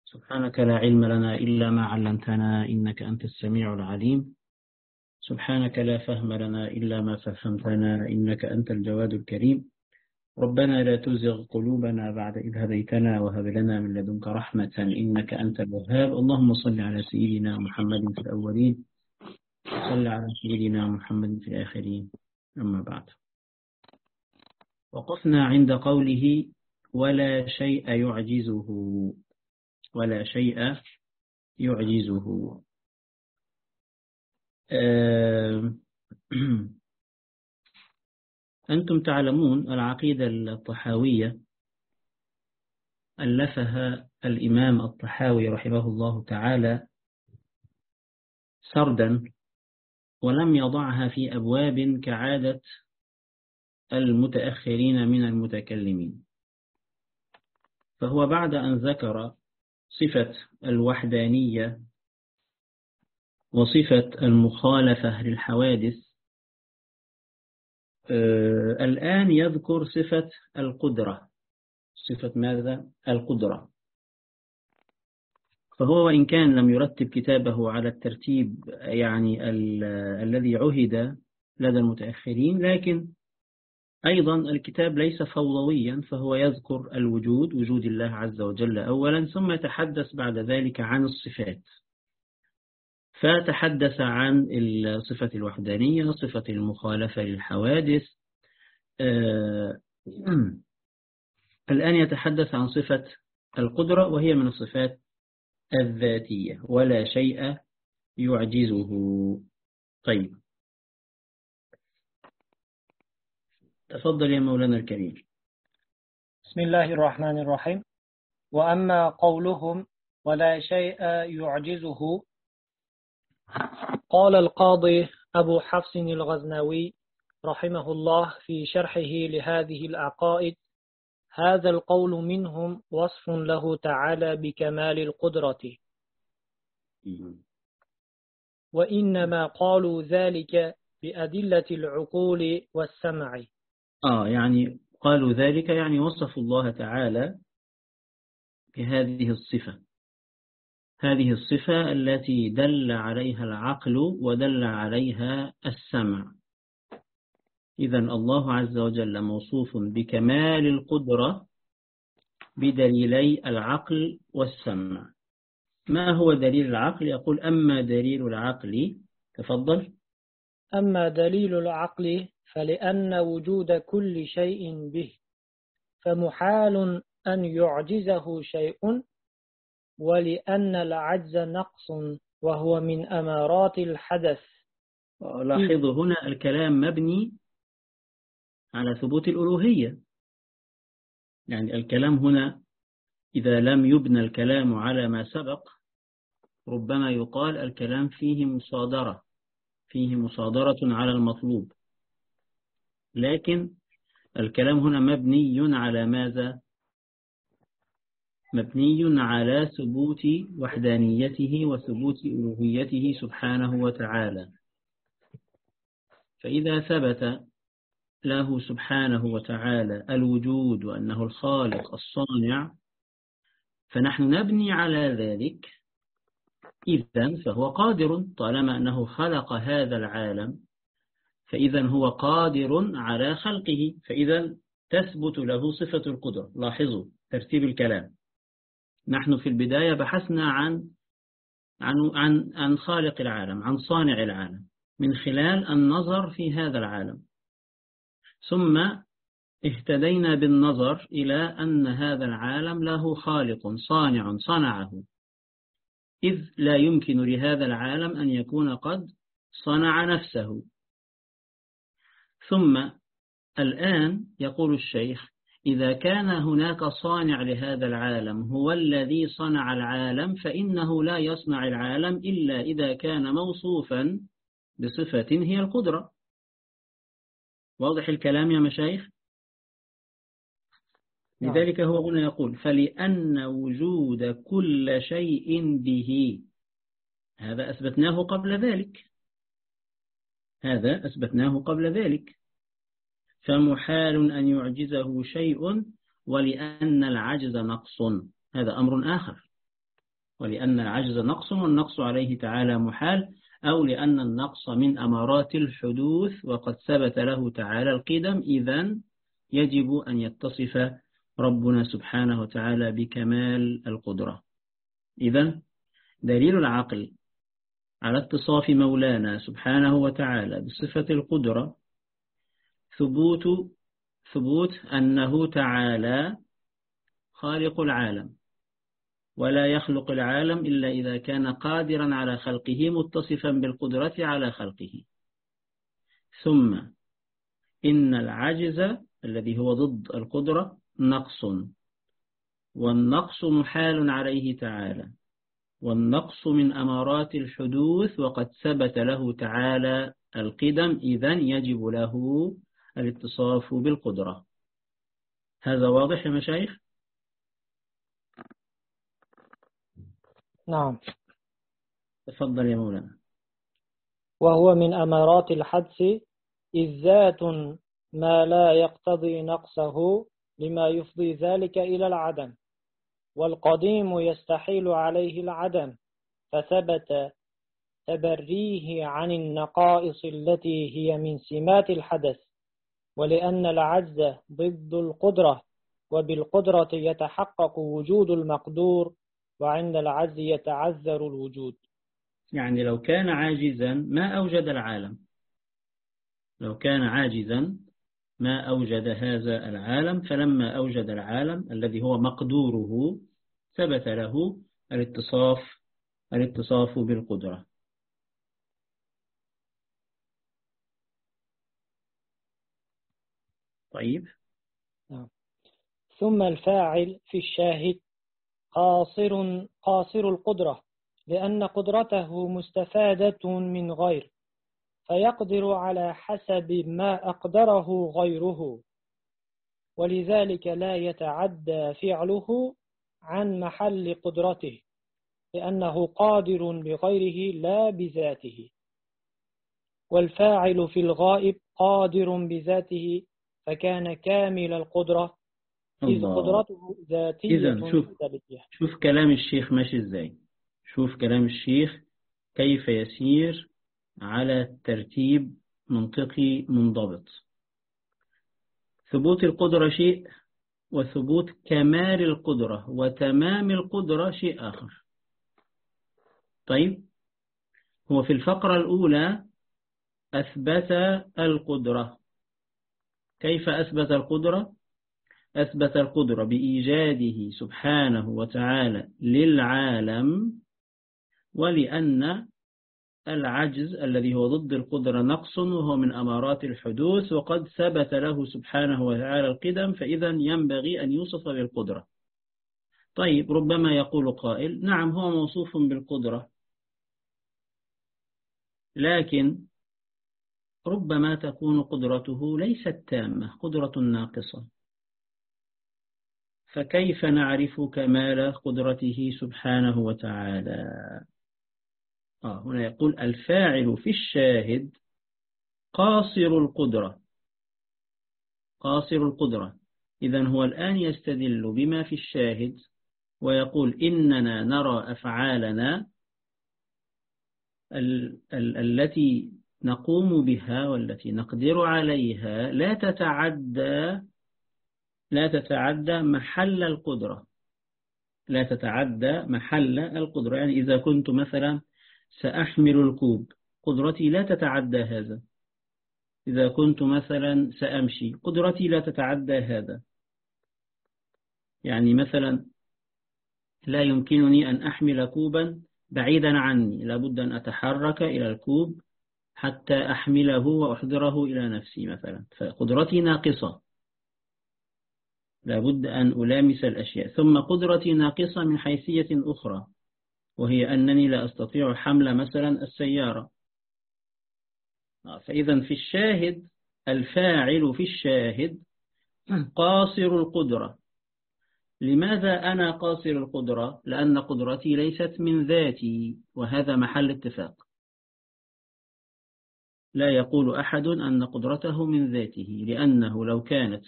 سبحانك لا علم لنا إلا ما علمتنا إنك أنت السميع العليم. سبحانك لا فهم لنا إلا ما فهمتنا إنك أنت الجواد الكريم. ربنا لا تزغ قلوبنا بعد إذ هديتنا وهب لنا من لدنك رحمة إنك أنت الوهاب. اللهم صل على سيدنا محمد في الأولين، صل على سيدنا محمد في الآخرين. أما بعد، وقفنا عند قوله ولا شيء يعجزه. ولا شيء يعجزه. أنتم تعلمون العقيدة الطحاوية ألفها الإمام الطحاوي رحمه الله تعالى سردا، ولم يضعها في أبواب كعادة المتأخرين من المتكلمين. فهو بعد أن ذكر صفة الوحدانية وصفة المخالفة للحوادث، الآن يذكر صفة القدرة. صفة ماذا؟ القدرة. فهو وإن كان لم يرتب كتابه على الترتيب يعني الذي عهد لدى المتأخرين، لكن أيضا الكتاب ليس فوضويا، فهو يذكر الوجود، وجود الله عز وجل أولا، ثم يتحدث بعد ذلك عن الصفات. فتحدث عن صفة الوحدانية، صفة المخالفة للحوادث. الآن يتحدث عن صفة القدرة، وهي من الصفات الذاتية. ولا شيء يعجزه. طيب، تفضل يا مولانا الكريم. بسم الله الرحمن الرحيم. وأما قولهم ولا شيء يعجزه، قال القاضي أبو حفص الغزنوي رحمه الله في شرحه لهذه العقائد: هذا القول منهم وصف له تعالى بكمال القدرة، وإنما قالوا ذلك بأدلة العقول والسمع. يعني قالوا ذلك، يعني وصفوا الله تعالى بهذه الصفة، هذه الصفة التي دل عليها العقل ودل عليها السمع. إذن الله عز وجل موصوف بكمال القدرة بدليلي العقل والسمع. ما هو دليل العقل؟ يقول أما دليل العقل، تفضل. أما دليل العقل فلأن وجود كل شيء به، فمحال أن يعجزه شيء، ولأن العجز نقص وهو من أمارات الحدث. لاحظوا هنا الكلام مبني على ثبوت الألوهية. يعني الكلام هنا إذا لم يبنى الكلام على ما سبق، ربما يقال الكلام فيه مصادرة على المطلوب. لكن الكلام هنا مبني على ماذا؟ مبني على ثبوت وحدانيته وثبوت ألوهيته سبحانه وتعالى. فإذا ثبت له سبحانه وتعالى الوجود وأنه الخالق الصانع، فنحن نبني على ذلك. إذن فهو قادر، طالما أنه خلق هذا العالم فإذا هو قادر على خلقه، فإذا تثبت له صفة القدرة. لاحظوا ترتيب الكلام. نحن في البداية بحثنا عن خالق العالم، عن صانع العالم، من خلال النظر في هذا العالم، ثم اهتدينا بالنظر إلى أن هذا العالم له خالق صانع صنعه، إذ لا يمكن لهذا العالم أن يكون قد صنع نفسه. ثم الآن يقول الشيخ: إذا كان هناك صانع لهذا العالم هو الذي صنع العالم، فإنه لا يصنع العالم إلا إذا كان موصوفا بصفة هي القدرة. واضح الكلام يا مشايخ؟ لذلك هو هنا يقول: فلأن وجود كل شيء به، هذا أثبتناه قبل ذلك. فمحال أن يعجزه شيء، ولأن العجز نقص، هذا أمر آخر. ولأن العجز نقص والنقص عليه تعالى محال، أو لأن النقص من أمارات الحدوث وقد ثبت له تعالى القدم، إذن يجب أن يتصف ربنا سبحانه وتعالى بكمال القدرة. إذن دليل العقل على اتصاف مولانا سبحانه وتعالى بصفة القدرة ثبوت أنه تعالى خالق العالم، ولا يخلق العالم إلا إذا كان قادرا على خلقه متصفا بالقدرة على خلقه. ثم إن العجز الذي هو ضد القدرة نقص، والنقص محال عليه تعالى، والنقص من أمارات الحدوث وقد ثبت له تعالى القدم، إذن يجب له الاتصاف بالقدرة. هذا واضح يا مشايخ؟ نعم. تفضل يا مولانا. وهو من أمارات الحدث إذ ذات ما لا يقتضي نقصه لما يفضي ذلك إلى العدم، والقديم يستحيل عليه العدم، فثبت تبريه عن النقائص التي هي من سمات الحدث. ولأن العجز ضد القدرة، وبالقدرة يتحقق وجود المقدور، وعند العجز يتعذر الوجود. يعني لو كان عاجزا ما أوجد العالم، لو كان عاجزا ما أوجد هذا العالم، فلما أوجد العالم الذي هو مقدوره ثبت له الاتصاف بالقدرة. طيب. ثم الفاعل في الشاهد قاصر القدرة، لأن قدرته مستفادة من غير، فيقدر على حسب ما أقدره غيره، ولذلك لا يتعدى فعله عن محل قدرته، لأنه قادر بغيره لا بذاته. والفاعل في الغائب قادر بذاته، فكان كامل القدرة، إذ قدرته ذاتية. إذن شوف كلام الشيخ ماشي إزاي، شوف كلام الشيخ كيف يسير على ترتيب منطقي منضبط. ثبوت القدرة شيء، وثبوت كمال القدرة وتمام القدرة شيء آخر. طيب، هو في الفقرة الأولى أثبت القدرة. كيف أثبت القدرة؟ أثبت القدرة بإيجاده سبحانه وتعالى للعالم، ولأن العجز الذي هو ضد القدرة نقص، وهو من أمارات الحدوث، وقد ثبت له سبحانه وتعالى القدم، فإذا ينبغي أن يوصف بالقدرة. طيب، ربما يقول قائل نعم هو موصوف بالقدرة، لكن ربما تكون قدرته ليست تامة، قدرة ناقصة، فكيف نعرف كمال قدرته سبحانه وتعالى؟ هنا يقول الفاعل في الشاهد قاصر القدرة، قاصر القدرة. إذن هو الآن يستدل بما في الشاهد ويقول إننا نرى أفعالنا التي نقوم بها والتي نقدر عليها لا تتعدى محل القدرة، لا تتعدى محل القدرة. يعني إذا كنت مثلا سأحمل الكوب، قدرتي لا تتعدى هذا. إذا كنت مثلا سأمشي، قدرتي لا تتعدى هذا. يعني مثلا لا يمكنني أن أحمل كوبا بعيدا عني، لابد أن أتحرك إلى الكوب حتى أحمله وأحضره إلى نفسي مثلا، فقدرتي ناقصة، لابد أن ألامس الأشياء. ثم قدرتي ناقصة من حيثية أخرى، وهي أنني لا أستطيع حمل مثلا السيارة. فإذا في الشاهد الفاعل في الشاهد قاصر القدرة. لماذا أنا قاصر القدرة؟ لأن قدرتي ليست من ذاتي، وهذا محل اتفاق. لا يقول أحد أن قدرته من ذاته، لأنه لو كانت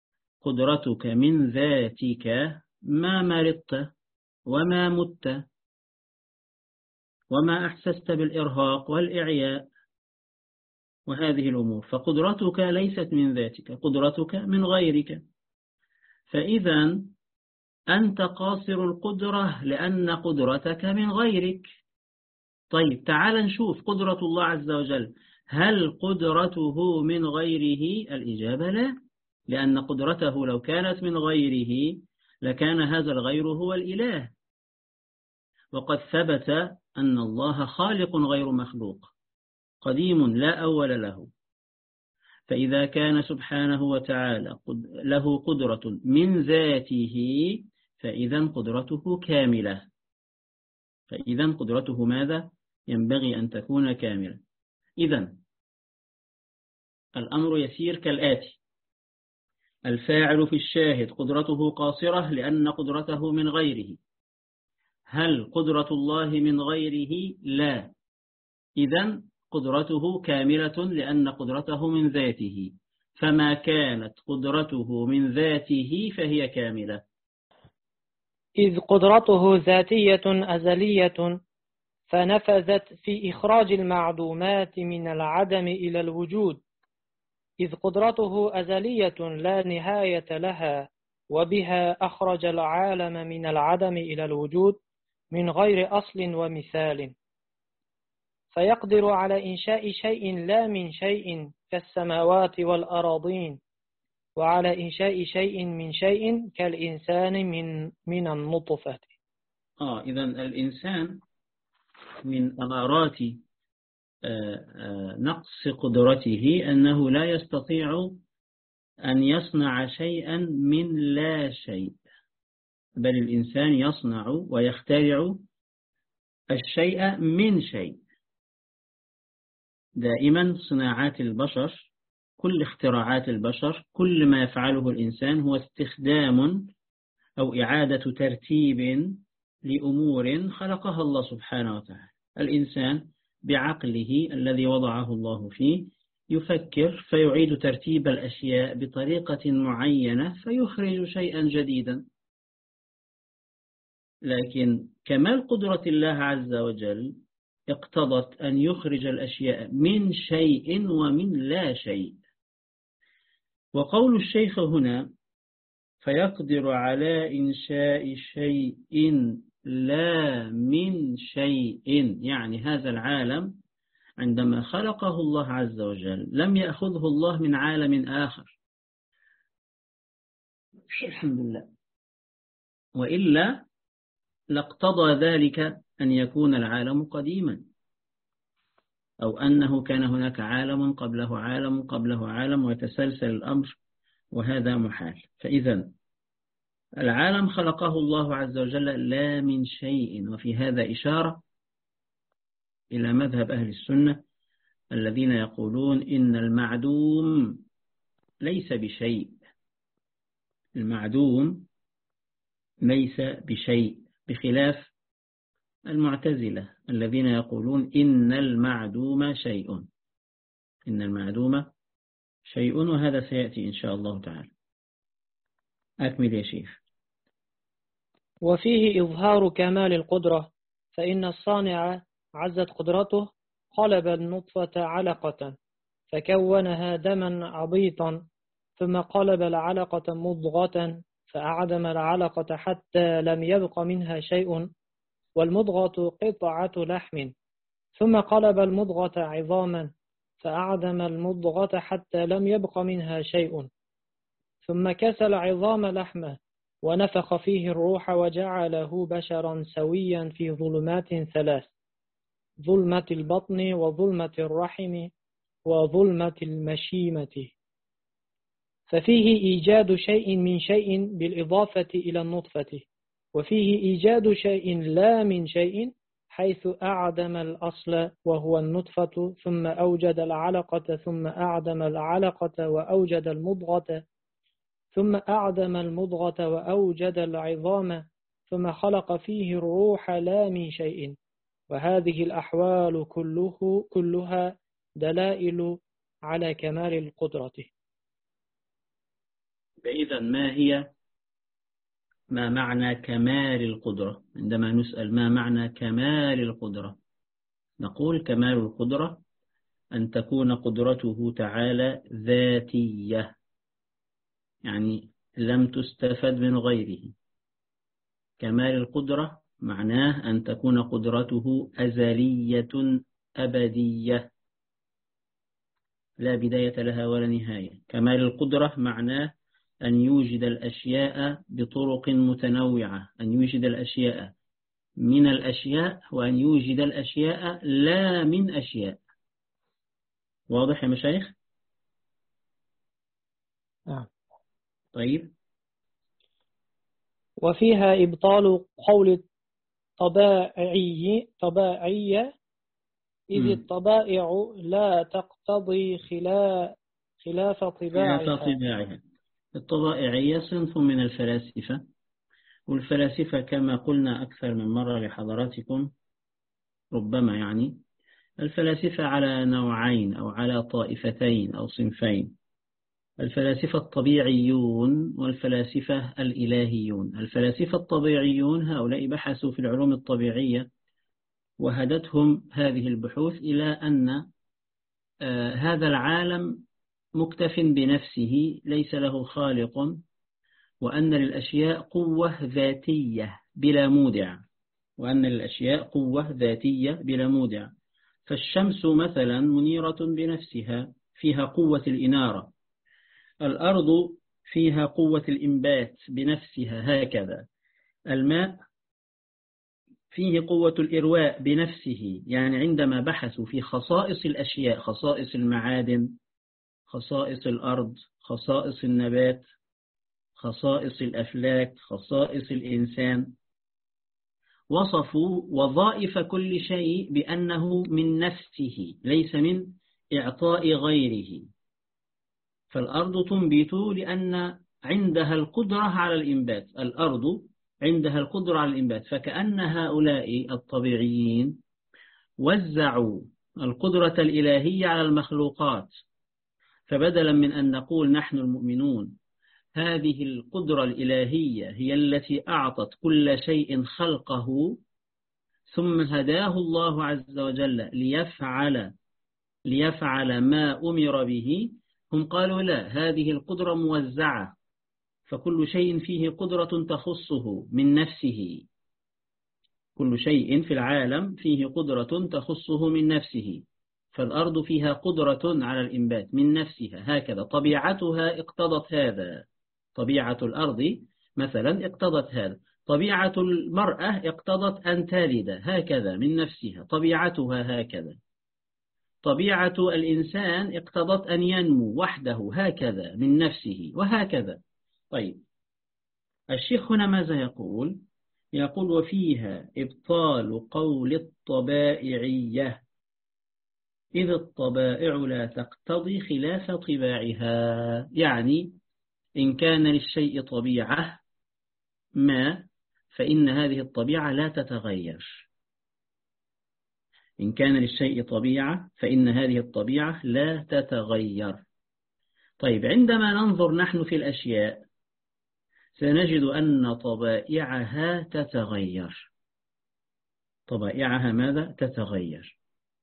قدرتك من ذاتك ما مرضت وما مت، وما أحسست بالإرهاق والإعياء وهذه الأمور، فقدرتك ليست من ذاتك، قدرتك من غيرك. فإذا أنت قاصر القدرة لأن قدرتك من غيرك. طيب تعال نشوف قدرة الله عز وجل، هل قدرته من غيره؟ الإجابة لا، لأن قدرته لو كانت من غيره لكان هذا الغير هو الإله، وقد ثبت أن الله خالق غير مخلوق قديم لا أول له. فإذا كان سبحانه وتعالى له قدرة من ذاته فإذا قدرته كاملة، فإذا قدرته ماذا؟ ينبغي أن تكون كاملة. إذا الأمر يسير كالآتي: الفاعل في الشاهد قدرته قاصرة لأن قدرته من غيره. هل قدرة الله من غيره؟ لا، إذا قدرته كاملة لأن قدرته من ذاته، فما كانت قدرته من ذاته فهي كاملة. إذ قدرته ذاتية أزلية فنفذت في إخراج المعدومات من العدم إلى الوجود، إذ قدرته أزلية لا نهاية لها، وبها أخرج العالم من العدم إلى الوجود من غير أصل ومثال، فيقدر على إنشاء شيء لا من شيء كالسماوات والأراضين، وعلى إنشاء شيء من شيء كالإنسان من النطفة. إذا الإنسان من أمارات نقص قدرته أنه لا يستطيع أن يصنع شيئا من لا شيء، بل الإنسان يصنع ويخترع الشيء من شيء. دائما صناعات البشر، كل اختراعات البشر، كل ما يفعله الإنسان هو استخدام أو إعادة ترتيب لأمور خلقها الله سبحانه وتعالى. الإنسان بعقله الذي وضعه الله فيه يفكر فيعيد ترتيب الأشياء بطريقة معينة فيخرج شيئا جديدا. لكن كمال قدرة الله عز وجل اقتضت أن يخرج الأشياء من شيء ومن لا شيء. وقول الشيخ هنا فيقدر على إنشاء شيء لا من شيء، يعني هذا العالم عندما خلقه الله عز وجل لم يأخذه الله من عالم آخر، الحمد لله، وإلا لاقتضى ذلك أن يكون العالم قديما، أو أنه كان هناك عالم قبله عالم قبله عالم ويتسلسل الأمر، وهذا محال. فإذا العالم خلقه الله عز وجل لا من شيء، وفي هذا إشارة إلى مذهب أهل السنة الذين يقولون إن المعدوم ليس بشيء، المعدوم ليس بشيء، بخلاف المعتزلة الذين يقولون إن المعدوم شيء، إن المعدوم شيء، وهذا سيأتي إن شاء الله تعالى. أكمل يا شيخ. وفيه إظهار كمال القدرة، فإن الصانع عزت قدرته قلب النطفة علقة فكونها دما عبيطا، ثم قلب العلقة مضغة فأعدم العلقة حتى لم يبق منها شيء، والمضغة قطعة لحم، ثم قلب المضغة عظاما فأعدم المضغة حتى لم يبق منها شيء، ثم كسى العظام لحمه ونفخ فيه الروح وجعله بشرا سويا في ظلمات ثلاث: ظلمة البطن وظلمة الرحم وظلمة المشيمة. ففيه إيجاد شيء من شيء بالإضافة إلى النطفة، وفيه إيجاد شيء لا من شيء حيث أعدم الأصل وهو النطفة، ثم أوجد العلقة، ثم أعدم العلقة وأوجد المضغة، ثم أعدم المضغة وأوجد العظام، ثم خلق فيه الروح لا من شيء. وهذه الأحوال كلها دلائل على كمال القدرة. إذن ما معنى كمال القدرة؟ عندما نسأل ما معنى كمال القدرة نقول كمال القدرة أن تكون قدرته تعالى ذاتية، يعني لم تستفد من غيره. كمال القدرة معناه أن تكون قدرته أزلية أبدية لا بداية لها ولا نهاية. كمال القدرة معناه أن يوجد الأشياء بطرق متنوعة، أن يوجد الأشياء من الأشياء، وأن يوجد الأشياء لا من أشياء. واضح يا مشايخ؟ طيب. وفيها إبطال قول طبائعية إذ الطبائع لا تقتضي خلاف طباعها. الطبائعية صنف من الفلاسفة، والفلاسفة كما قلنا أكثر من مرة لحضراتكم ربما، يعني الفلاسفة على نوعين أو على طائفتين أو صنفين: الفلاسفة الطبيعيون والفلاسفة الإلهيون. الفلاسفة الطبيعيون هؤلاء بحثوا في العلوم الطبيعية، وهدتهم هذه البحوث إلى أن هذا العالم مكتف بنفسه ليس له خالق، وأن للأشياء قوة ذاتية بلا مودع، وأن للأشياء قوة ذاتية بلا مودع. فالشمس مثلا منيرة بنفسها، فيها قوة الإنارة. الأرض فيها قوة الإنبات بنفسها هكذا. الماء فيه قوة الإرواء بنفسه. يعني عندما بحثوا في خصائص الأشياء، خصائص المعادن، خصائص الأرض، خصائص النبات، خصائص الأفلاك، خصائص الإنسان، وصفوا وظائف كل شيء بأنه من نفسه ليس من إعطاء غيره. فالأرض تنبت لأن عندها القدرة على الإنبات، الأرض عندها القدرة على الإنبات. فكأن هؤلاء الطبيعيين وزعوا القدرة الإلهية على المخلوقات، فبدلا من أن نقول نحن المؤمنون هذه القدرة الإلهية هي التي أعطت كل شيء خلقه ثم هداه الله عز وجل ليفعل ما أمر به، هم قالوا لا، هذه القدرة موزعة، فكل شيء فيه قدرة تخصه من نفسه. كل شيء في العالم فيه قدرة تخصه من نفسه. فالأرض فيها قدرة على الإنبات من نفسها هكذا، طبيعتها اقتضت هذا. طبيعة الأرض مثلا اقتضت هذا. طبيعة المرأة اقتضت أن تلد هكذا من نفسها، طبيعتها هكذا. طبيعة الإنسان اقتضت أن ينمو وحده هكذا من نفسه، وهكذا. طيب، الشيخ هنا ماذا يقول؟ يقول وفيها إبطال قول الطبائعية إذ الطبائع لا تقتضي خلاف طباعها. يعني إن كان للشيء طبيعة ما، فإن هذه الطبيعة لا تتغير. إن كان للشيء طبيعة فإن هذه الطبيعة لا تتغير. طيب، عندما ننظر نحن في الأشياء سنجد أن طبائعها تتغير. طبائعها ماذا؟ تتغير.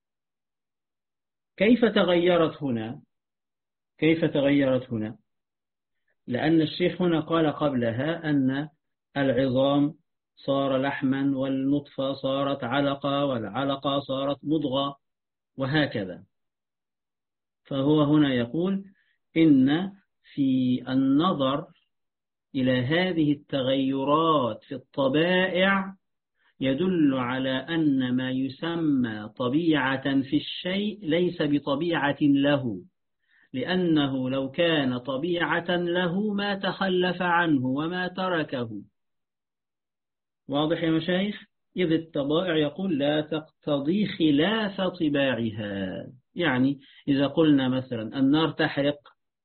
كيف تغيرت هنا؟ كيف تغيرت هنا؟ لأن الشيخ هنا قال قبلها أن العظام صار لحما، والنطفة صارت علقة، والعلقة صارت مضغة، وهكذا. فهو هنا يقول إن في النظر إلى هذه التغيرات في الطبائع يدل على أن ما يسمى طبيعة في الشيء ليس بطبيعة له، لأنه لو كان طبيعة له ما تخلف عنه وما تركه. واضح يا مشايخ؟ إذ الطبائع يقول لا تقتضي خلاف طباعها. يعني إذا قلنا مثلا النار تحرق،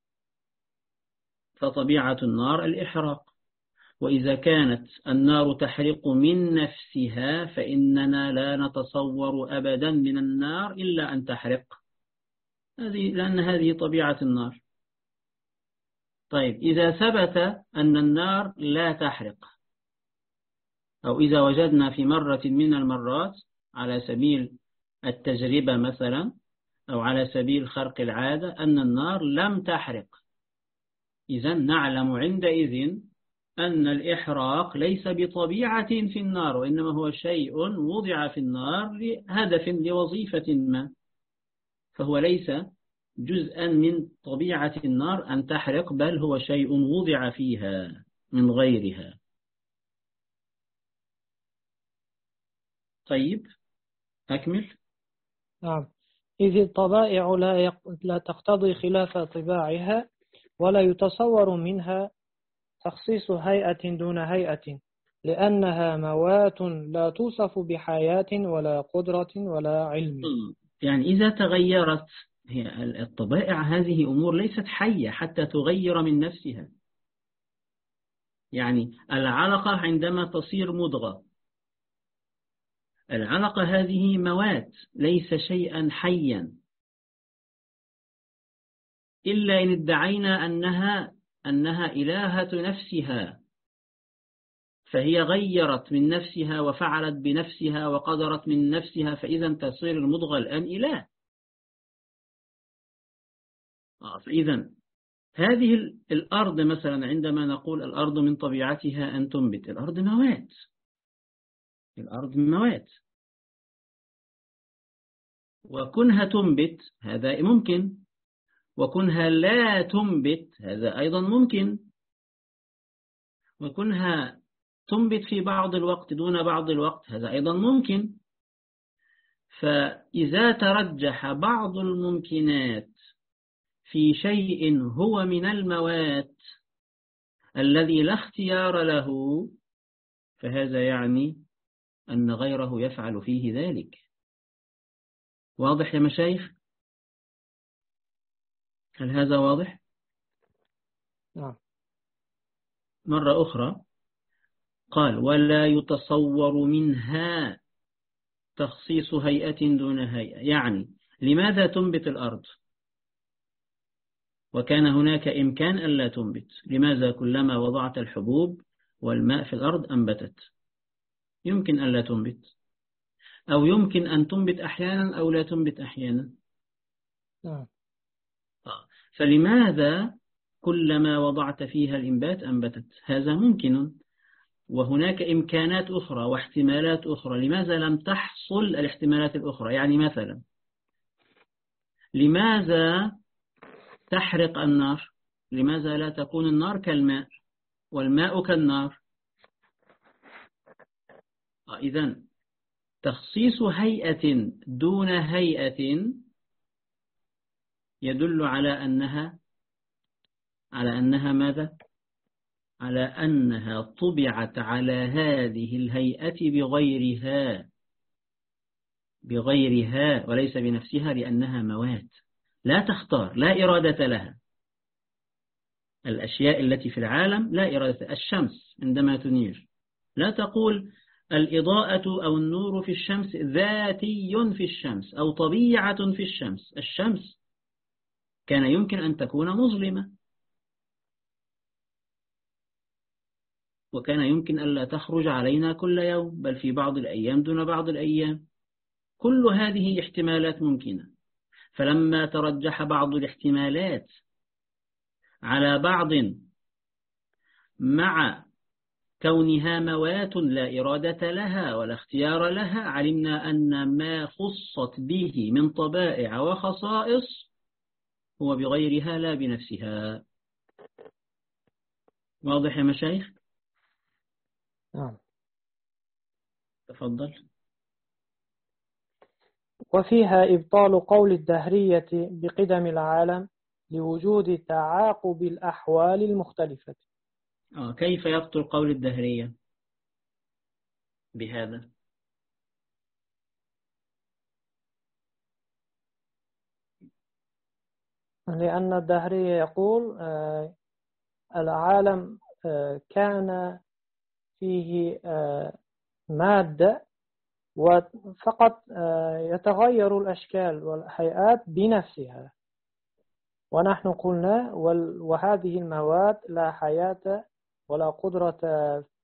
فطبيعة النار الإحراق. وإذا كانت النار تحرق من نفسها فإننا لا نتصور أبدا من النار إلا أن تحرق، لأن هذه طبيعة النار. طيب، إذا ثبت أن النار لا تحرق، أو إذا وجدنا في مرة من المرات على سبيل التجربة مثلا أو على سبيل خرق العادة أن النار لم تحرق، إذن نعلم عندئذ أن الإحراق ليس بطبيعة في النار، وإنما هو شيء وضع في النار لهدف لوظيفة ما، فهو ليس جزءا من طبيعة النار أن تحرق، بل هو شيء وضع فيها من غيرها. طيب أكمل. نعم. إذ الطبائع لا تقتضي خلاف طباعها، ولا يتصور منها تخصيص هيئة دون هيئة، لأنها موات لا توصف بحياة ولا قدرة ولا علم. يعني إذا تغيرت هي الطبائع، هذه أمور ليست حية حتى تغير من نفسها. يعني العلقة عندما تصير مضغة، العلقة هذه موات ليس شيئا حيا، إلا إن ادعينا أنها إلهة نفسها، فهي غيرت من نفسها وفعلت بنفسها وقدرت من نفسها، فإذا تصير المضغة الآن إله. فإذا هذه الأرض مثلا، عندما نقول الأرض من طبيعتها أن تنبت، الأرض موات، الأرض موات، وكونها تنبت هذا ممكن، وكونها لا تنبت هذا أيضا ممكن، وكونها تنبت في بعض الوقت دون بعض الوقت هذا أيضا ممكن. فإذا ترجح بعض الممكنات في شيء هو من الموات الذي لا اختيار له، فهذا يعني أن غيره يفعل فيه ذلك. واضح يا مشايخ؟ هل هذا واضح؟ نعم. مرة أخرى قال ولا يتصور منها تخصيص هيئة دون هيئة. يعني لماذا تنبت الأرض وكان هناك إمكان ألا تنبت؟ لماذا كلما وضعت الحبوب والماء في الأرض أنبتت؟ يمكن ألا تنبت، أو يمكن أن تنبت أحيانا أو لا تنبت أحيانا. فلماذا كلما وضعت فيها الإنبات أنبتت؟ هذا ممكن، وهناك إمكانات أخرى واحتمالات أخرى. لماذا لم تحصل الاحتمالات الأخرى؟ يعني مثلا لماذا تحرق النار؟ لماذا لا تكون النار كالماء والماء كالنار؟ إذن تخصيص هيئة دون هيئة يدل على أنها ماذا؟ على أنها طبعت على هذه الهيئة بغيرها وليس بنفسها، لأنها موات لا تختار، لا إرادة لها. الأشياء التي في العالم لا إرادة. الشمس عندما تنير لا تقول الإضاءة أو النور في الشمس ذاتي في الشمس أو طبيعة في الشمس. الشمس كان يمكن أن تكون مظلمة، وكان يمكن ألا تخرج علينا كل يوم، بل في بعض الأيام دون بعض الأيام. كل هذه احتمالات ممكنة. فلما ترجح بعض الاحتمالات على بعض مع كونها موات لا إرادة لها ولا اختيار لها، علمنا أن ما خصت به من طبائع وخصائص هو بغيرها لا بنفسها. واضح يا مشايخ؟ نعم. تفضل. وفيها إبطال قول الدهرية بقدم العالم لوجود تعاقب الأحوال المختلفة. كيف يبطل قول الدهرية بهذا؟ لأن الدهرية يقول العالم كان فيه مادة وفقط يتغير الأشكال والهيئات بنفسها، ونحن قلنا وهذه المواد لا حياة ولا قدرة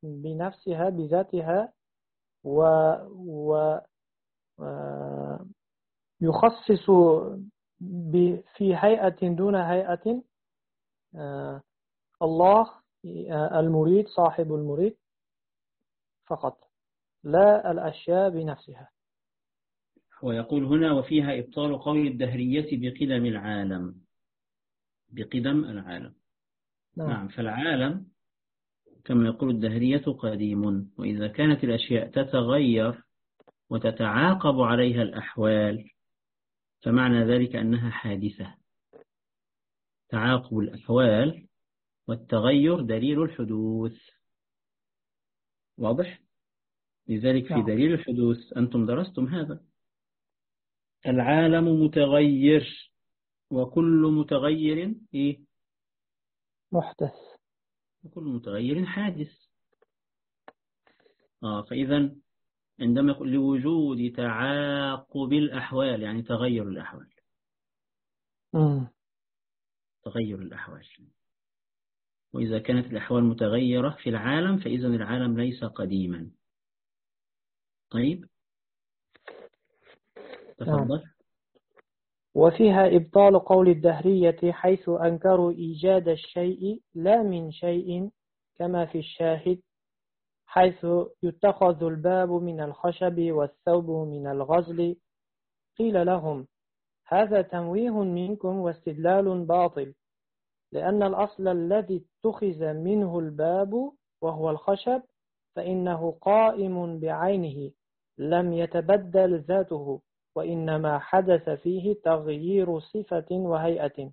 بنفسها بذاتها، يخصص في هيئة دون هيئة الله المريد صاحب المريد فقط، لا الأشياء بنفسها. ويقول هنا وفيها إبطال قول الدهرية بقدم العالم. بقدم العالم. نعم، فالعالم كما يقول الدهرية قديم، وإذا كانت الأشياء تتغير وتتعاقب عليها الأحوال فمعنى ذلك أنها حادثة. تعاقب الأحوال والتغير دليل الحدوث. واضح؟ لذلك في دليل الحدوث أنتم درستم هذا. العالم متغير، وكل متغير إيه؟ محدث، وكل متغير حادث. فإذا عندما يقول لوجود تعاقب الأحوال يعني تغير الأحوال. تغير الأحوال. وإذا كانت الأحوال متغيرة في العالم فإذا العالم ليس قديما. طيب تفضل. وفيها إبطال قول الدهرية حيث أنكروا إيجاد الشيء لا من شيء كما في الشاهد حيث يتخذ الباب من الخشب والثوب من الغزل. قيل لهم هذا تمويه منكم واستدلال باطل، لأن الأصل الذي اتخذ منه الباب وهو الخشب فإنه قائم بعينه لم يتبدل ذاته، وإنما حدث فيه تغيير صفة وهيئة.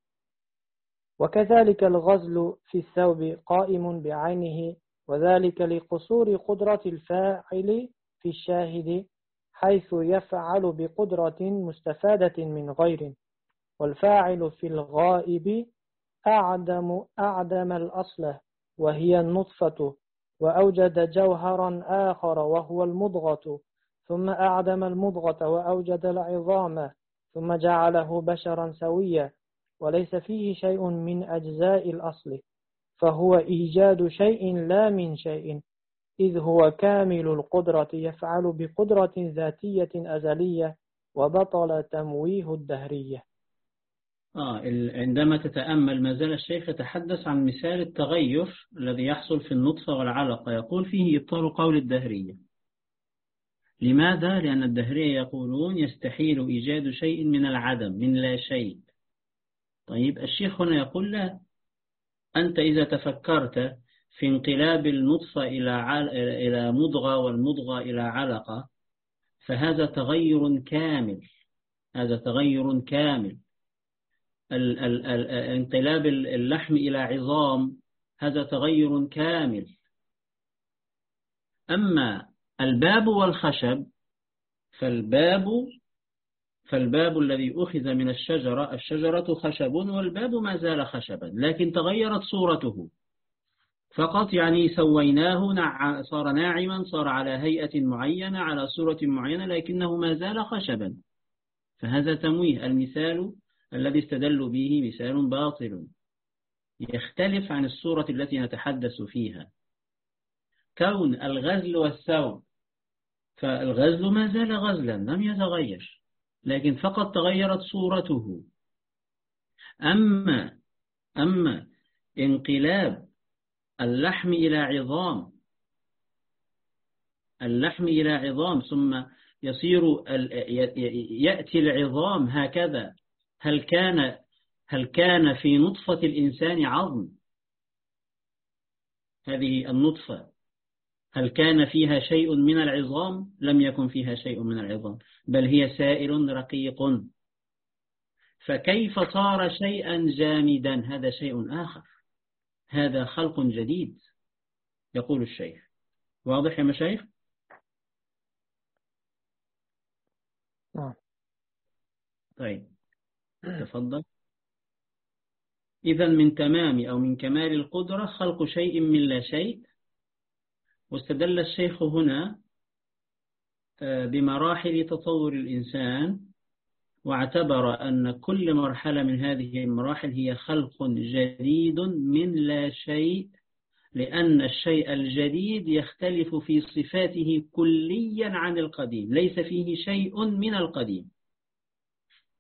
وكذلك الغزل في الثوب قائم بعينه، وذلك لقصور قدرة الفاعل في الشاهد حيث يفعل بقدرة مستفادة من غير، والفاعل في الغائب أعدم الأصل وهي النطفة، وأوجد جوهرا آخر وهو المضغة، ثم أعدم المضغة وأوجد العظام، ثم جعله بشرا سويا، وليس فيه شيء من أجزاء الأصل، فهو إيجاد شيء لا من شيء، إذ هو كامل القدرة يفعل بقدرة ذاتية أزلية، وبطل تمويه الدهرية. عندما تتأمل ما زال الشيخ يتحدث عن مثال التغير الذي يحصل في النطفة والعلقة، يقول فيه إبطال قول الدهرية. لماذا؟ لأن الدهرية يقولون يستحيل إيجاد شيء من العدم، من لا شيء. طيب الشيخ هنا يقول لا، أنت إذا تفكرت في انقلاب النطفة إلى مضغة والمضغة إلى علقة فهذا تغير كامل. هذا تغير كامل. انقلاب اللحم إلى عظام هذا تغير كامل. أما الباب والخشب فالباب الذي أخذ من الشجرة خشب، والباب ما زال خشبا لكن تغيرت صورته فقط، يعني سويناه صار ناعما، صار على هيئة معينة على صورة معينة لكنه ما زال خشبا. فهذا تمويه. المثال الذي استدلوا به مثال باطل يختلف عن الصورة التي نتحدث فيها. كون الغزل والثوب، فالغزل ما زال غزلا لم يتغير لكن فقط تغيرت صورته. أما انقلاب اللحم إلى عظام ثم يأتي العظام هكذا، هل كان في نطفة الإنسان عظم؟ هذه النطفة هل كان فيها شيء من العظام؟ لم يكن فيها شيء من العظام، بل هي سائل رقيق. فكيف صار شيئا جامدا؟ هذا شيء آخر، هذا خلق جديد يقول الشيخ. واضح يا مشايخ؟ طيب تفضل. إذا من تمام أو من كمال القدرة خلق شيء من لا شيء. واستدل الشيخ هنا بمراحل تطور الإنسان، واعتبر أن كل مرحلة من هذه المراحل هي خلق جديد من لا شيء، لأن الشيء الجديد يختلف في صفاته كليا عن القديم، ليس فيه شيء من القديم.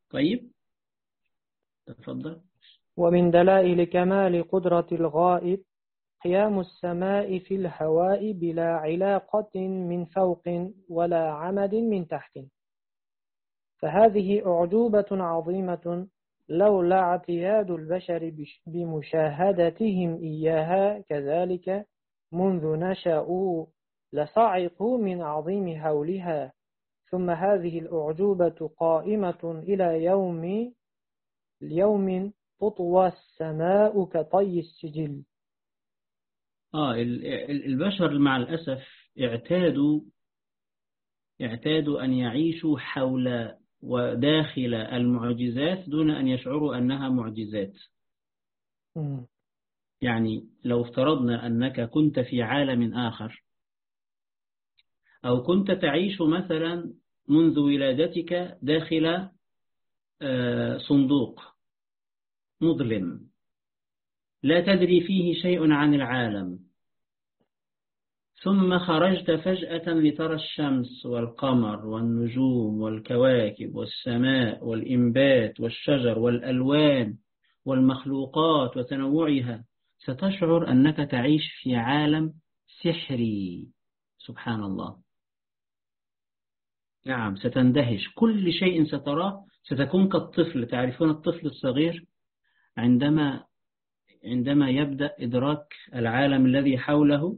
طيب تفضل. ومن دلائل كمال قدرة الغائب قيام السماء في الهواء بلا علاقة من فوق ولا عمد من تحت، فهذه أعجوبة عظيمة لولا اعتياد البشر بمشاهدتهم إياها كذلك منذ نشأوا لصعقوا من عظيم هولها. ثم هذه الأعجوبة قائمة إلى اليوم تطوى السماء كطي السجل. البشر مع الأسف اعتادوا أن يعيشوا حول وداخل المعجزات دون أن يشعروا أنها معجزات. يعني لو افترضنا أنك كنت في عالم آخر، أو كنت تعيش مثلا منذ ولادتك داخل صندوق مظلم لا تدري فيه شيء عن العالم، ثم خرجت فجأة لترى الشمس والقمر والنجوم والكواكب والسماء والإنبات والشجر والألوان والمخلوقات وتنوعها، ستشعر أنك تعيش في عالم سحري. سبحان الله. نعم، ستندهش. كل شيء ستراه ستكون كالطفل. تعرفون الطفل الصغير عندما يبدأ إدراك العالم الذي حوله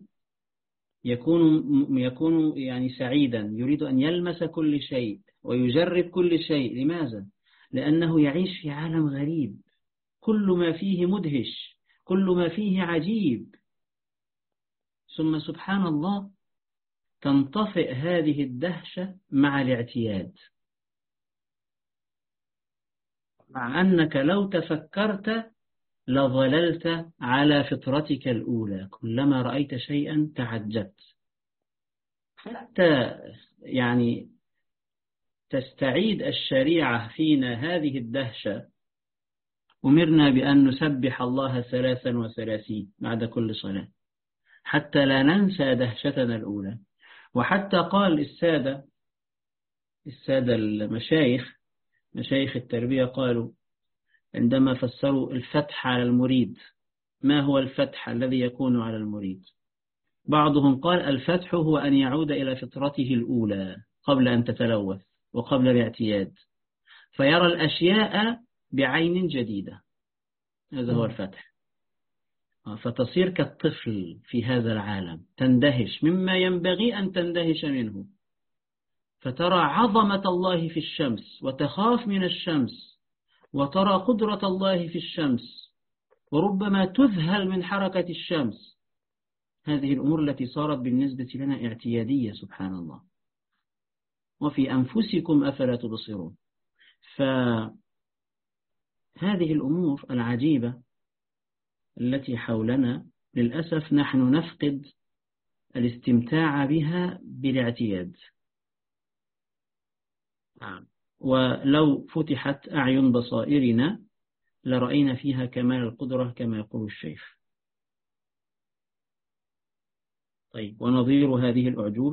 يكون يعني سعيدا، يريد أن يلمس كل شيء ويجرب كل شيء. لماذا؟ لأنه يعيش في عالم غريب، كل ما فيه مدهش، كل ما فيه عجيب. ثم سبحان الله تنطفئ هذه الدهشة مع الاعتياد، مع أنك لو تفكرت لظللت على فطرتك الأولى، كلما رأيت شيئا تعجبت. حتى يعني تستعيد الشريعة فينا هذه الدهشة. أمرنا بأن نسبح الله 33 بعد كل صلاة حتى لا ننسى دهشتنا الأولى. وحتى قال السادة المشايخ، مشايخ التربية، قالوا عندما فسروا الفتح على المريد، ما هو الفتح الذي يكون على المريد؟ بعضهم قال الفتح هو أن يعود إلى فطرته الأولى قبل أن تتلوث وقبل الاعتياد، فيرى الأشياء بعين جديدة. هذا هو الفتح. فتصير كالطفل في هذا العالم، تندهش مما ينبغي أن تندهش منه، فترى عظمة الله في الشمس وتخاف من الشمس، وترى قدرة الله في الشمس، وربما تذهل من حركة الشمس. هذه الأمور التي صارت بالنسبة لنا اعتيادية. سبحان الله. وفي أنفسكم أفلا تبصرون. فهذه الأمور العجيبة التي حولنا للأسف نحن نفقد الاستمتاع بها بالاعتياد. ولو فتحت أعين بصائرنا لرأينا فيها كمال القدرة كما يقول الشيخ. طيب، ونظير هذه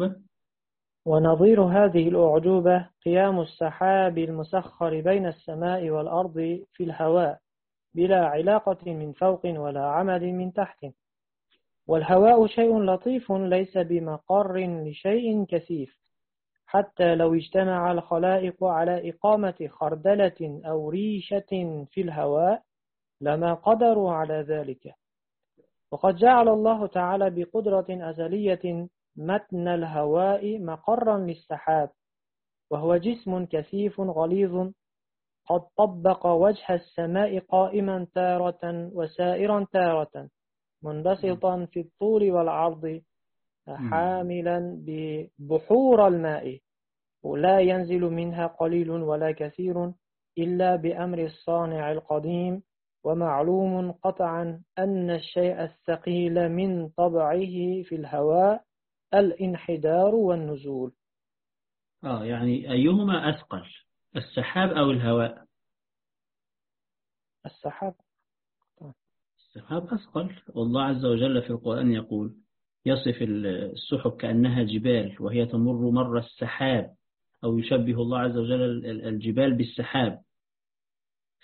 الأعجوبة قيام السحاب المسخر بين السماء والأرض في الهواء بلا علاقة من فوق ولا عمد من تحت. والهواء شيء لطيف ليس بمقر لشيء كثيف، حتى لو اجتمع الخلائق على إقامة خردلة أو ريشة في الهواء لما قدروا على ذلك. وقد جعل الله تعالى بقدرة أزلية متن الهواء مقرا للسحاب، وهو جسم كثيف غليظ قد طبق وجه السماء قائما تارة وسائرا تارة، منبسطا في الطول والعرض، حاملا ببحور الماء، ولا ينزل منها قليل ولا كثير إلا بأمر الصانع القديم. ومعلوم قطعا أن الشيء الثقيل من طبعه في الهواء الانحدار والنزول. يعني أيهما أثقل، السحاب أو الهواء؟ السحاب أثقل. والله عز وجل في القرآن يقول، يصف السحب كأنها جبال وهي تمر مر السحاب، أو يشبه الله عز وجل الجبال بالسحاب.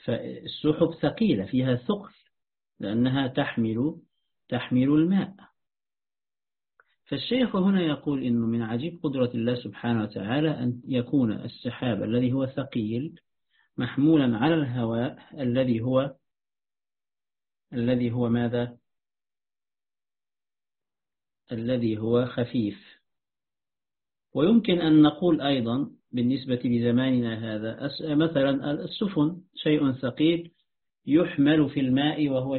فالسحب ثقيلة فيها ثقل لأنها تحمل الماء. فالشيخ هنا يقول إنه من عجيب قدرة الله سبحانه وتعالى أن يكون السحاب الذي هو ثقيل محمولا على الهواء الذي هو ماذا؟ الذي هو خفيف. ويمكن أن نقول أيضا بالنسبة لزماننا هذا مثلا السفن شيء ثقيل يحمل في الماء وهو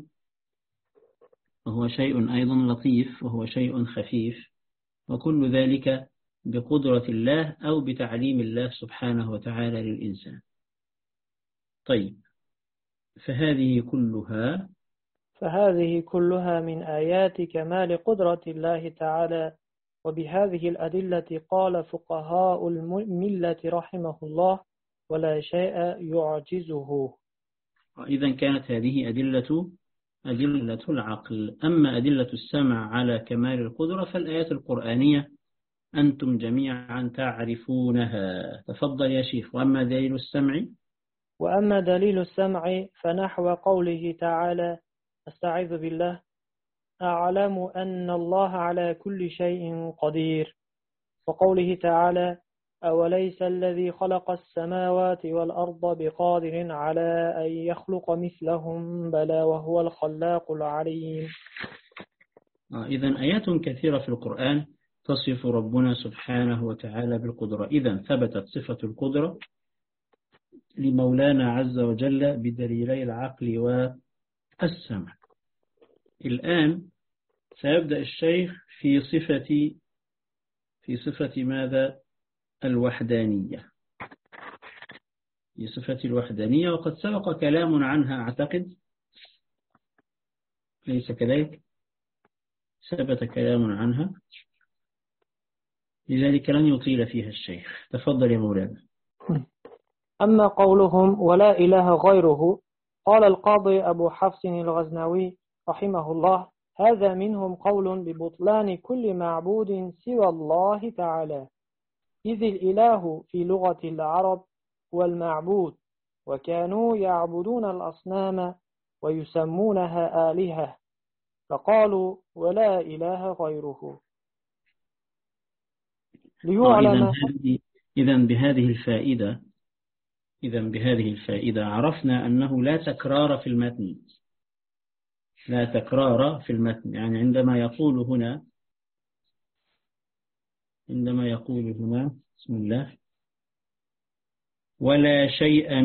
شيء أيضا لطيف وهو شيء خفيف، وكل ذلك بقدرة الله أو بتعليم الله سبحانه وتعالى للإنسان. طيب، فهذه كلها من آيات كمال قدرة الله تعالى. وبهذه الأدلة قال فقهاء الملة رحمه الله: ولا شيء يعجزه. إذا كانت هذه أدلة العقل. أما أدلة السمع على كمال القدرة فالآيات القرآنية أنتم جميعا تعرفونها. تفضل يا شيخ. وأما دليل السمع فنحو قوله تعالى: أستعيذ بالله: أعلم أن الله على كل شيء قدير. وقوله تعالى: أوليس الذي خلق السماوات والأرض بقادر على أن يخلق مثلهم بلى وهو الخلاق العليم. إذن آيات كثيرة في القرآن تصف ربنا سبحانه وتعالى بالقدرة. إذن ثبتت صفة القدرة لمولانا عز وجل بدليلي العقل والسمع. الآن سيبدأ الشيخ في صفة ماذا؟ الوحدانية. في صفة الوحدانية، وقد سبق كلام عنها أعتقد، ليس كذلك؟ ثبت كلام عنها، لذلك لن يطيل فيها الشيخ. تفضل يا مولانا. أما قولهم ولا إله غيره، قال القاضي أبو حفص الغزنوي رحمه الله: هذا منهم قول ببطلان كل معبود سوى الله تعالى، إذ الإله في لغة العرب هو المعبود، وكانوا يعبدون الأصنام ويسمونها آلهة، فقالوا ولا إله غيره. إذن بهذه الفائدة عرفنا أنه لا تكرار في المتن. يعني عندما يقول هنا بسم الله: ولا شيء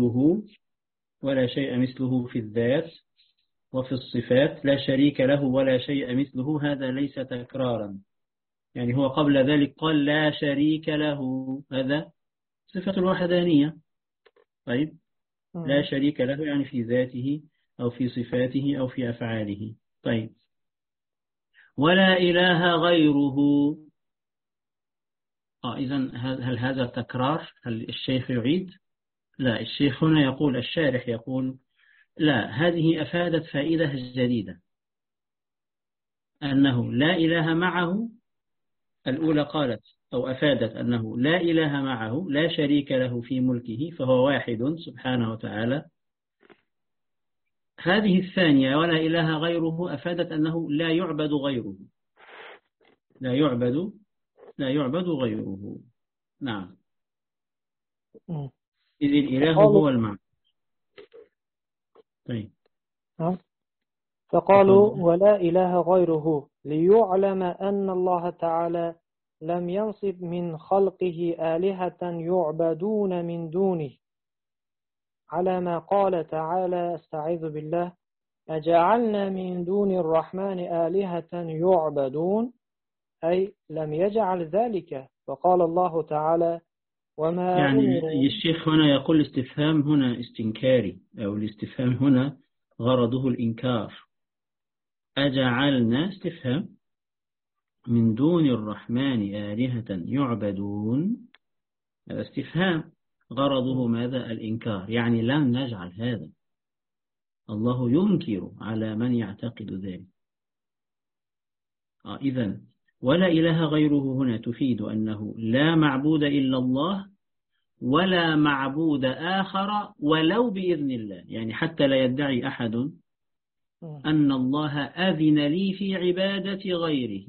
مثله في الذات وفي الصفات، لا شريك له ولا شيء مثله، هذا ليس تكرارا. يعني هو قبل ذلك قال لا شريك له، هذا صفة الوحدانية. طيب، لا شريك له يعني في ذاته أو في صفاته أو في أفعاله. طيب، ولا إله غيره. إذن هل هذا تكرار؟ هل الشيخ يعيد؟ لا، الشيخ هنا يقول، الشارح يقول لا، هذه أفادت فائدة جديدة، أنه لا إله معه. الأولى قالت أو أفادت أنه لا إله معه، لا شريك له في ملكه فهو واحد سبحانه وتعالى. هذه الثانية ولا إله غيره أفادت أنه لا يعبد غيره. نعم، إذ الإله هو المعنى. طيب، فقالوا ولا إله غيره ليعلم أن الله تعالى لم ينصب من خلقه آلهة يعبدون من دونه، على ما قال تعالى: استعيذ بالله: أجعلنا من دون الرحمن آلهة يعبدون، أي لم يجعل ذلك. وقال الله تعالى: وما يعني الشيخ هنا يقول الاستفهام هنا استنكاري، أو الاستفهام هنا غرضه الإنكار. أجعلنا استفهام من دون الرحمن آلهة يعبدون، هذا استفهام غرضه ماذا؟ الإنكار، يعني لن نجعل هذا. الله ينكر على من يعتقد ذلك. إذن ولا إله غيره هنا تفيد أنه لا معبود إلا الله، ولا معبود آخر ولو بإذن الله. يعني حتى لا يدعي أحد أن الله أذن لي في عبادة غيره.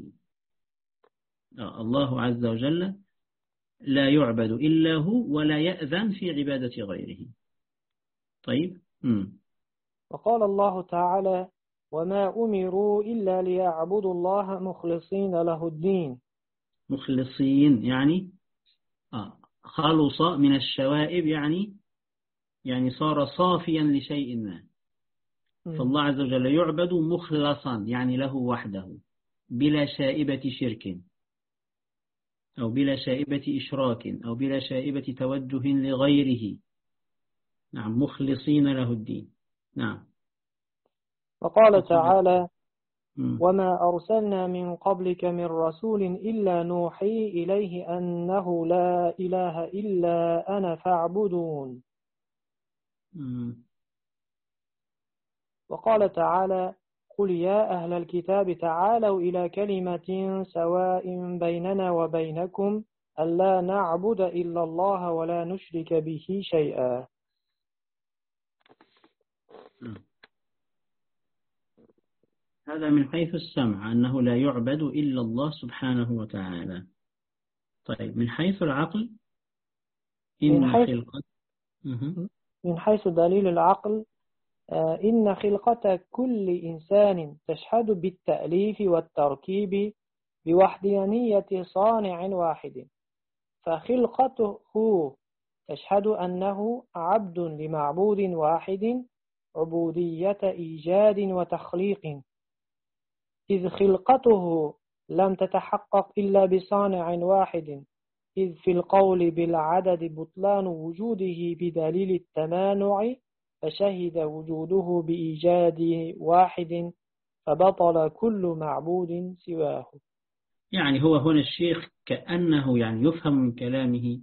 الله عز وجل لا يعبد إلا هو ولا يأذن في عبادة غيره. طيب. وقال الله تعالى: وما أمروا إلا ليعبدوا الله مخلصين له الدين. مخلصين يعني خلص من الشوائب، يعني صار صافيا لشيء ما. فالله عز وجل يعبد مخلصا، يعني له وحده بلا شائبة شرك أو بلا شائبة إشراك أو بلا شائبة توجه لغيره. نعم، مخلصين له الدين. نعم. وقال تعالى: وما أرسلنا من قبلك من رسول إلا نوحي إليه أنه لا إله إلا أنا فاعبدون. وقال تعالى: قل يا أهل الكتاب تعالوا إلى كلمة سواء بيننا وبينكم ألا نعبد إلا الله ولا نشرك به شيئا. هذا من حيث السمع، أنه لا يعبد إلا الله سبحانه وتعالى. طيب، من حيث العقل من حيث دليل العقل، إن خلقة كل إنسان تشهد بالتأليف والتركيب بوحدانية صانع واحد، فخلقته تشهد أنه عبد لمعبود واحد عبودية إيجاد وتخليق، إذ خلقته لم تتحقق إلا بصانع واحد، إذ في القول بالعدد بطلان وجوده بدليل التمانع، فشهد وجوده بإيجاد واحد فبطل كل معبود سواه. يعني هو هنا الشيخ كأنه يفهم من كلامه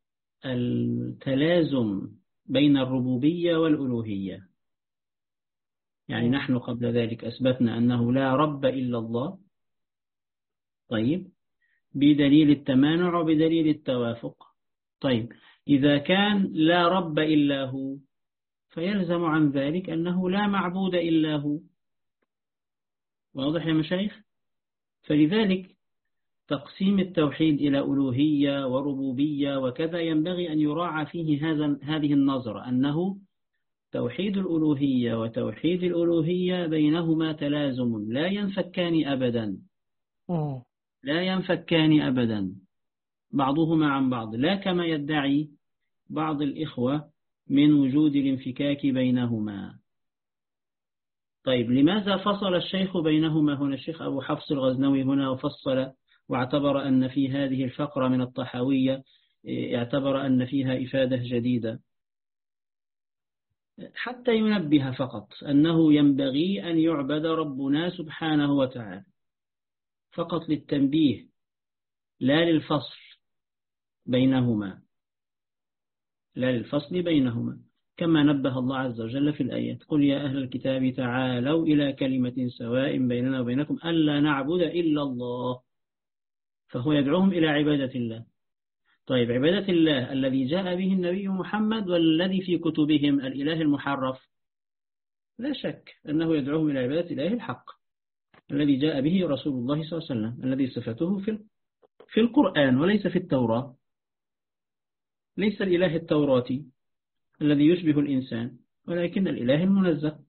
التلازم بين الربوبية والألوهية. يعني نحن قبل ذلك أثبتنا أنه لا رب إلا الله، طيب، بدليل التمانع وبدليل التوافق. طيب، إذا كان لا رب إلا هو فيلزم عن ذلك أنه لا معبود إلا هو. واضح يا مشايخ؟ فلذلك تقسيم التوحيد إلى ألوهية وربوبية وكذا ينبغي أن يراعى فيه هذه النظرة، أنه توحيد الألوهية وتوحيد الألوهية بينهما تلازم لا ينفكان أبدا. لا ينفكان أبدا بعضهما عن بعض، لا كما يدعي بعض الإخوة من وجود الانفكاك بينهما. طيب، لماذا فصل الشيخ بينهما هنا؟ الشيخ أبو حفص الغزنوي هنا وفصل واعتبر أن في هذه الفقرة من الطحاوية اعتبر أن فيها إفادة جديدة، حتى ينبه فقط أنه ينبغي أن يعبد ربنا سبحانه وتعالى فقط للتنبيه، لا للفصل بينهما، لا للفصل بينهما، كما نبه الله عز وجل في الآيات: قل يا أهل الكتاب تعالوا إلى كلمة سواء بيننا وبينكم ألا نعبد إلا الله. فهو يدعوهم إلى عبادة الله. طيب، عبادة الله الذي جاء به النبي محمد والذي في كتبهم الإله المحرف؟ لا شك أنه يدعوهم إلى عبادة الله الحق الذي جاء به رسول الله صلى الله عليه وسلم، الذي صفته في القرآن وليس في التوراة. ليس الإله التوراتي الذي يشبه الإنسان، ولكن الإله المنزه.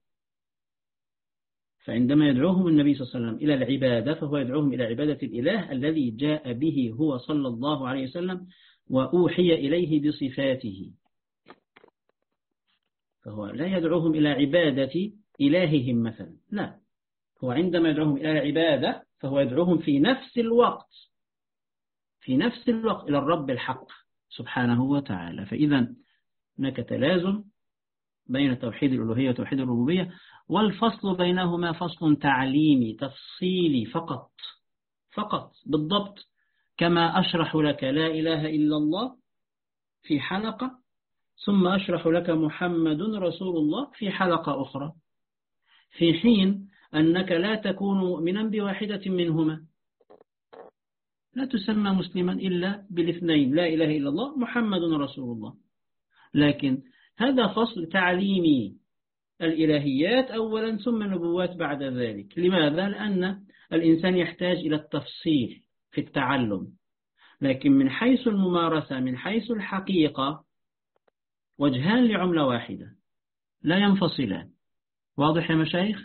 فعندما يدعوهم النبي صلى الله عليه وسلم إلى العبادة فهو يدعوهم إلى عبادة الإله الذي جاء به هو صلى الله عليه وسلم وأوحي إليه بصفاته. فهو لا يدعوهم إلى عبادة إلههم مثلا، لا، هو عندما يدعوهم إلى العبادة فهو يدعوهم في نفس الوقت إلى الرب الحق سبحانه وتعالى. فإذا هناك تلازم بين توحيد الألوهية وتوحيد الربوبية، والفصل بينهما فصل تعليمي تفصيلي فقط بالضبط، كما أشرح لك لا إله إلا الله في حلقة، ثم أشرح لك محمد رسول الله في حلقة أخرى، في حين أنك لا تكون مؤمنا بواحدة منهما. لا تسمى مسلما إلا بالاثنين، لا إله إلا الله محمد رسول الله. لكن هذا فصل تعليمي، الإلهيات أولا ثم النبوات بعد ذلك. لماذا؟ لأن الإنسان يحتاج إلى التفصيل في التعلم، لكن من حيث الممارسة، من حيث الحقيقة، وجهان لعملة واحدة لا ينفصلان. واضح يا مشايخ؟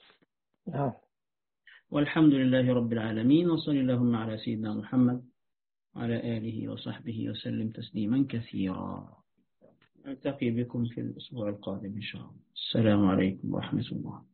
والحمد لله رب العالمين، وصل اللهم على سيدنا محمد وعلى آله وصحبه وسلم تسليما كثيرا. ألتقي بكم في الأسبوع القادم إن شاء الله. السلام عليكم ورحمة الله.